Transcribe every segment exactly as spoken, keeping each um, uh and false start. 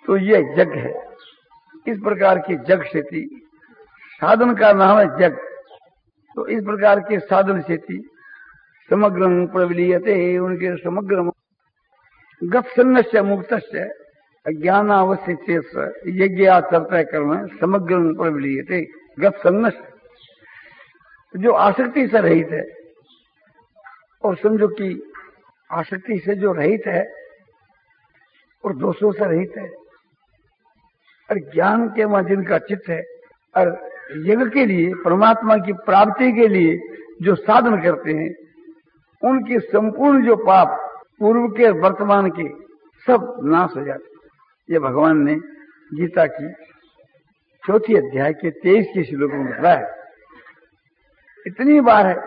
तो ये जग है। इस प्रकार की जग से थी, साधन का नाम है जग। तो इस प्रकार के साधन से थी समग्र प्रविलीयते, उनके समग्र गत्सन्नस्य मुक्तस्य ज्ञानावश्य चेत यज्ञ आचरता कर्म समग्र प्रविलीयते गत्सन्नस्य, जो आसक्ति से रहित है। और समझो कि आसक्ति से जो रहित है और दोषों से रहित है और ज्ञान के वहां जिनका चित्त है और यज्ञ के लिए परमात्मा की प्राप्ति के लिए जो साधन करते हैं, उनके संपूर्ण जो पाप पूर्व के वर्तमान के सब नाश हो जाते। ये भगवान ने गीता की चौथी अध्याय के तेईस के श्लोक में बताया। इतनी बार है।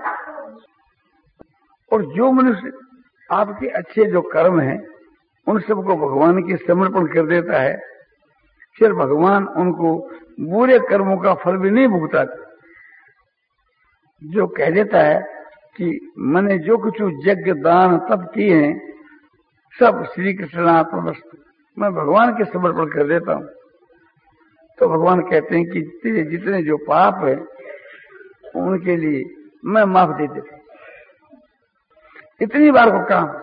और जो मनुष्य आपके अच्छे जो कर्म हैं उन सबको भगवान के समर्पण कर देता है, फिर भगवान उनको बुरे कर्मों का फल भी नहीं भुगताते। जो कह देता है कि मैंने जो कुछ यज्ञ दान तप किए हैं सब श्री कृष्णार्पणमस्तु, मैं भगवान के समर्पण कर देता हूं, तो भगवान कहते हैं कि तेरे जितने जो पाप है उनके लिए मैं माफ दे देता हूं। इतनी बार को काम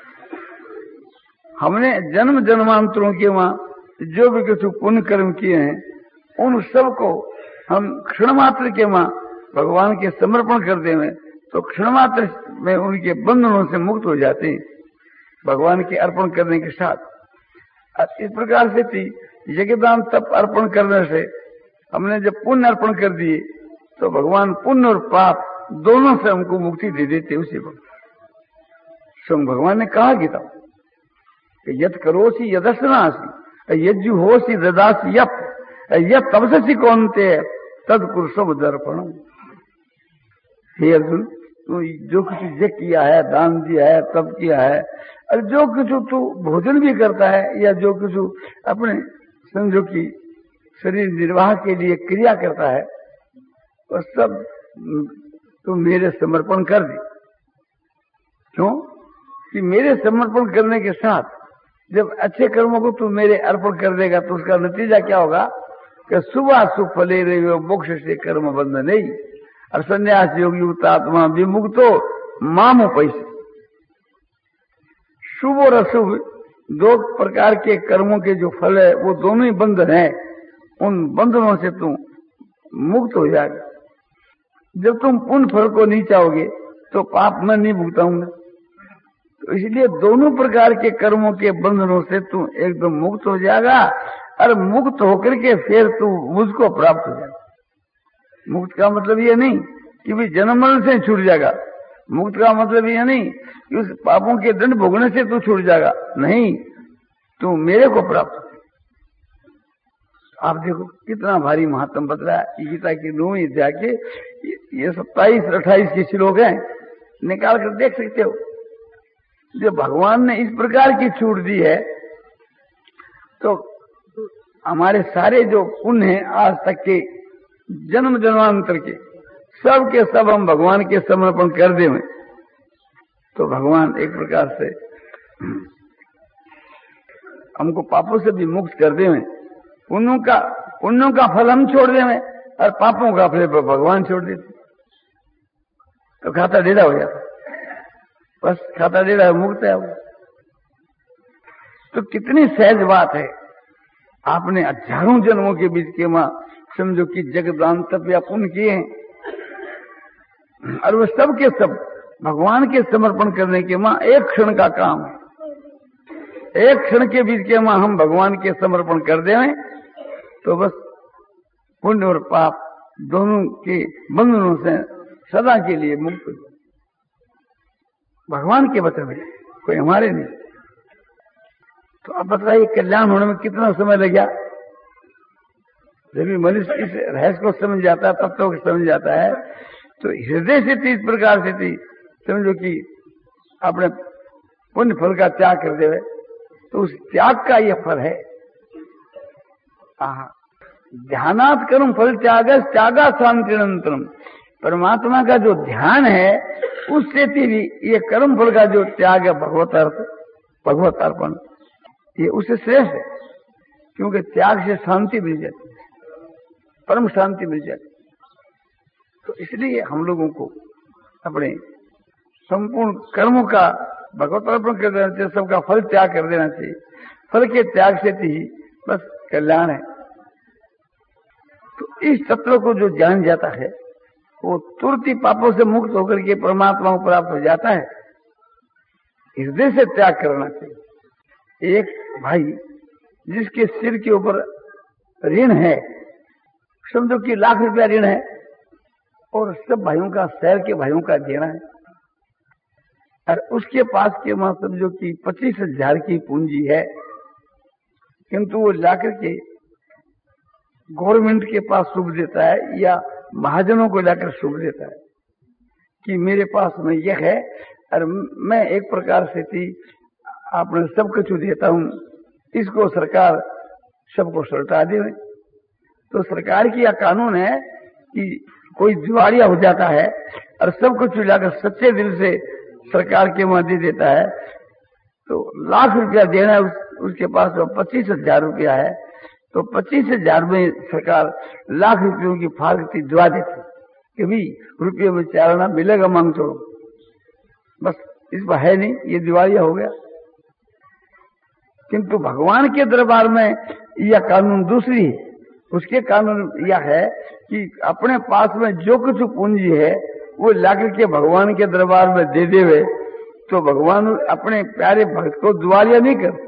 हमने जन्म जन्मांतरों के वहां जो भी कुछ पुण्य कर्म किए हैं उन सबको हम क्षण मात्र के वहां भगवान के समर्पण कर दें तो क्षण मात्र में उनके बंधनों से मुक्त हो जाते हैं भगवान के अर्पण करने के साथ। इस प्रकार से थी यज्ञदान तप अर्पण करने से हमने जब पुण्य अर्पण कर दिए तो भगवान पुण्य और पाप दोनों से हमको मुक्ति दे देते उसी वक्त। स्वयं भगवान ने कहा गीता कि यद करोसी यदस्नासी यज्जु होसी ददासी यप यद तपसी कौनते तद कुरुषव दर्पण। हे अर्जुन, तू जो कुछ यज्ञ किया है, दान दिया है, तप किया है, और जो कुछ तू भोजन भी करता है या जो कुछ अपने समझो कि शरीर निर्वाह के लिए क्रिया करता है वह सब तू मेरे समर्पण कर दे। क्यों कि मेरे समर्पण करने के साथ जब अच्छे कर्मों को तू मेरे अर्पण कर देगा तो उसका नतीजा क्या होगा कि सुबह सुफले रहे मोक्ष से कर्म बंध नहीं और संन्यास योगी युक्तात्मा विमुक्तो मामो पैसे। शुभ और अशुभ दो प्रकार के कर्मों के जो फल है वो दोनों ही बंधन है, उन बंधनों से तुम मुक्त हो जाएगा। जब तुम पुण्य फल को नहीं चाहोगे तो पाप मैं नहीं भुगताऊंगा, तो इसलिए दोनों प्रकार के कर्मों के बंधनों से तू एकदम मुक्त हो जाएगा और मुक्त होकर के फिर तू मुझको प्राप्त हो जाएगा। मुक्त का मतलब ये नहीं कि भी जन्म मरण से छूट जाएगा, मुक्त का मतलब ये नहीं कि उस पापों के दंड भोगने से तू छूट जाएगा, नहीं, तू मेरे को प्राप्त हो। आप देखो कितना भारी महात्म बता रहा है गीता की नौवीं अध्याय के ये सत्ताईस अट्ठाईस के श्लोक हैं, निकाल कर देख सकते हो। जो भगवान ने इस प्रकार की छूट दी है तो हमारे सारे जो पुण्य हैं आज तक के जन्म जन्मांतर के सब के सब हम भगवान के समर्पण कर दे में तो भगवान एक प्रकार से हमको पापों से भी मुक्त कर दे में। पुण्यों का पुण्यों का फल हम छोड़ दे में और पापों का फल भगवान छोड़ देते तो खाता डेढ़ा हो जाता, बस खाता डेढ़ा है, मुक्त है वो। तो कितनी सहज बात है। आपने हजारों जन्मों के बीच के मां समझो कि जगदान तप या पुण्य किए हैं और वो सब के सब भगवान के समर्पण करने के मां एक क्षण का काम है। एक क्षण के बीच के मां हम भगवान के समर्पण कर दें तो बस पुण्य और पाप दोनों के बंधनों से सदा के लिए मुक्त हो। भगवान के वचन में कोई हमारे नहीं। तो अब बताइए कल्याण होने में कितना समय लग गया। जब मनुष्य इस रहस्य को समझ जाता है, तत्व को समझ जाता है, तो हृदय से थी इस प्रकार से थी समझो कि अपने पुण्य फल का त्याग कर देवे तो उस त्याग का यह फल है। ध्यानात् कर्म फल त्याग त्यागा शांतिरंतरम। परमात्मा का जो ध्यान है उससे भी ये कर्म फल का जो त्याग है भगवत अर्थ भगवत अर्पण ये उससे श्रेष्ठ है। क्योंकि त्याग से शांति मिल जाती है, परम शांति मिल जाती है। तो इसलिए हम लोगों को अपने संपूर्ण कर्मों का भगवत अर्पण कर देना चाहिए, सबका फल त्याग कर देना चाहिए। फल के त्याग से ही बस कल्याण है। तो इस तत्व को जो जान जाता है वो तुरंत ही पापों से मुक्त होकर के परमात्मा को प्राप्त हो जाता है। हृदय से त्याग करना चाहिए। एक भाई जिसके सिर के ऊपर ऋण है, समझो कि लाख रुपया ऋण है, और सब भाइयों का, शहर के भाइयों का देना है, और उसके पास के वहां समझो कि पच्चीस हजार की पूंजी है, किंतु वो जाकर के गवर्नमेंट के पास शुभ देता है या महाजनों को जाकर शुभ देता है कि मेरे पास में यह है और मैं एक प्रकार से थी आपने सब कुछ देता हूं, इसको सरकार सबको सलटा दे। तो सरकार की यह कानून है कि कोई दिवालिया हो जाता है और सब कुछ लाकर सच्चे दिल से सरकार के वहां दे देता है, तो लाख रुपया देना है, उस, उसके पास तो पच्चीस हजार रुपया है, तो पच्चीस हजार में सरकार लाख रुपयों की फारकती दिवा देती कि भी रुपये में चालना मिलेगा, मांग तो बस इस पर है नहीं, ये दिवालिया हो गया। किंतु भगवान के दरबार में यह कानून दूसरी है। उसके कानून यह है कि अपने पास में जो कुछ पूंजी है वो लाकर के भगवान के दरबार में दे देवे, तो भगवान अपने प्यारे भक्त को दिवालिया नहीं कर,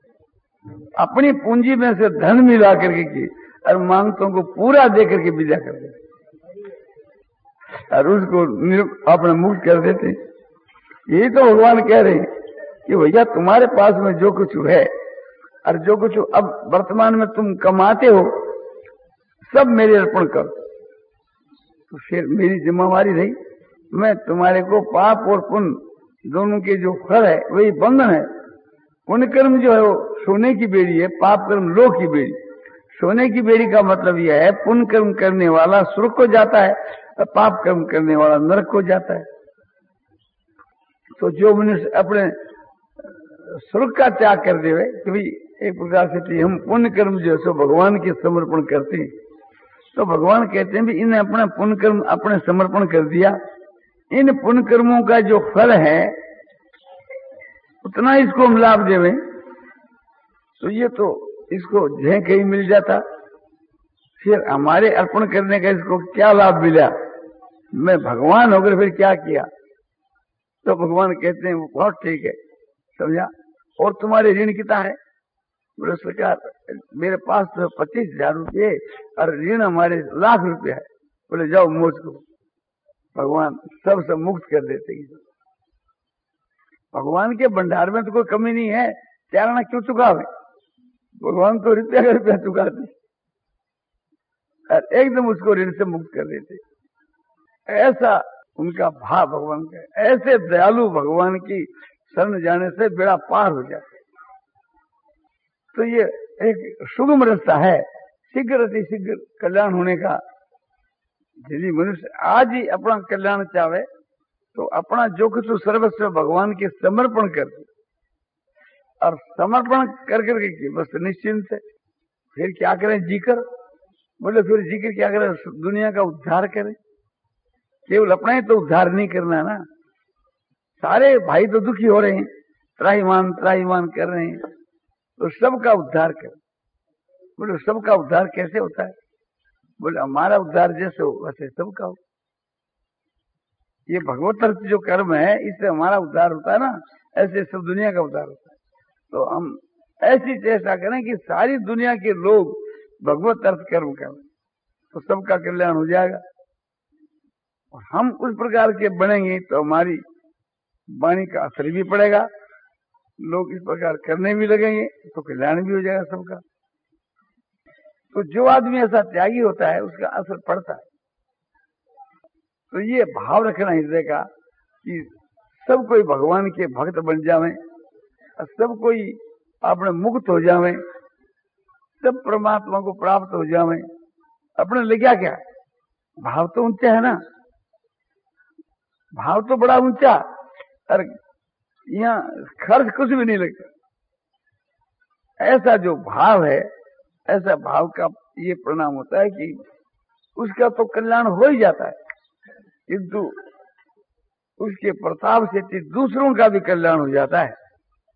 अपनी पूंजी में से धन मिला करके की और मांगतों को पूरा दे करके विदा कर देते और उसको अपने मुक्त कर देते। यही तो भगवान कह रहे हैं कि भैया तुम्हारे पास में जो कुछ है और जो कुछ अब वर्तमान में तुम कमाते हो सब मेरे अर्पण करो। तो फिर मेरी जिम्मेवारी रही, मैं तुम्हारे को पाप और पुण्य दोनों के जो फल है वही बंधन है। पुण्य कर्म जो है वो सोने की बेड़ी है, पाप कर्म लोह की बेड़ी। सोने की बेड़ी का मतलब यह है पुण्य कर्म करने वाला स्वर्ग को जाता है और पाप कर्म करने वाला नरक को जाता है। तो जो मनुष्य अपने स्वर्ग का त्याग कर देवे कि भाई एक प्रकार से हम पुण्य कर्म जो है सो भगवान के समर्पण करते हैं, तो भगवान कहते हैं भी इन्हें अपना पुण्य कर्म अपने समर्पण कर दिया, इन पुण्य कर्मों का जो फल है उतना इसको हम लाभ देवे, तो ये तो इसको जह कहीं मिल जाता, फिर हमारे अर्पण करने का इसको क्या लाभ मिला, मैं भगवान होकर फिर क्या किया। तो भगवान कहते हैं वो बहुत ठीक है, समझा। और तुम्हारे ऋण कितना है? बोले सरकार मेरे पास तो पच्चीस हजार रुपये और ऋण हमारे लाख रुपये है। बोले जाओ मौज को, भगवान सब सब मुक्त कर देते हैं। भगवान के भंडार में तो कोई कमी नहीं है, चारणा क्यों चुकावे, भगवान तो रुपया का रुपया चुकाते और एकदम उसको ऋण से मुक्त कर देते। ऐसा उनका भाव भगवान का, ऐसे दयालु भगवान की शरण जाने से बेड़ा पार हो जाता है। तो ये एक सुगम रास्ता है शीघ्र अति शीघ्र कल्याण होने का। यदि मनुष्य आज ही अपना कल्याण चाहे तो अपना जो कुछ सर्वस्व भगवान के समर्पण कर दे, और समर्पण कर करके बस निश्चिंत है। फिर क्या करें जीकर, बोले फिर जीकर क्या करें, दुनिया का उद्धार करें। केवल अपना ही तो उद्धार नहीं करना है ना, सारे भाई तो दुखी हो रहे हैं, त्राहीमान त्राहीमान कर रहे हैं, तो सबका उद्धार करें। बोले सबका उद्धार कैसे होता है? बोले हमारा उद्धार जैसे हो वैसे सबका हो। ये भगवत अर्थ जो कर्म है इससे हमारा उद्धार होता है ना, ऐसे सब दुनिया का उद्धार होता है। तो हम ऐसी चेष्टा करें कि सारी दुनिया के लोग भगवत अर्थ कर्म करें, तो सबका कल्याण हो जाएगा। और हम उस प्रकार के बनेंगे तो हमारी वाणी का असर भी पड़ेगा, लोग इस प्रकार करने भी लगेंगे तो कल्याण भी हो जाएगा सबका। तो जो आदमी ऐसा त्यागी होता है उसका असर पड़ता है। तो ये भाव रखना हृदय का कि सब कोई भगवान के भक्त बन जावे, सब कोई अपने मुक्त हो जावे, सब परमात्मा को प्राप्त हो जावे। अपने ले क्या क्या भाव तो ऊंचा है ना, भाव तो बड़ा ऊंचा, और यहाँ खर्च कुछ भी नहीं लगता। ऐसा जो भाव है ऐसा भाव का ये परिणाम होता है कि उसका तो कल्याण हो ही जाता है, किंतु उसके प्रताप से दूसरों का भी कल्याण हो जाता है।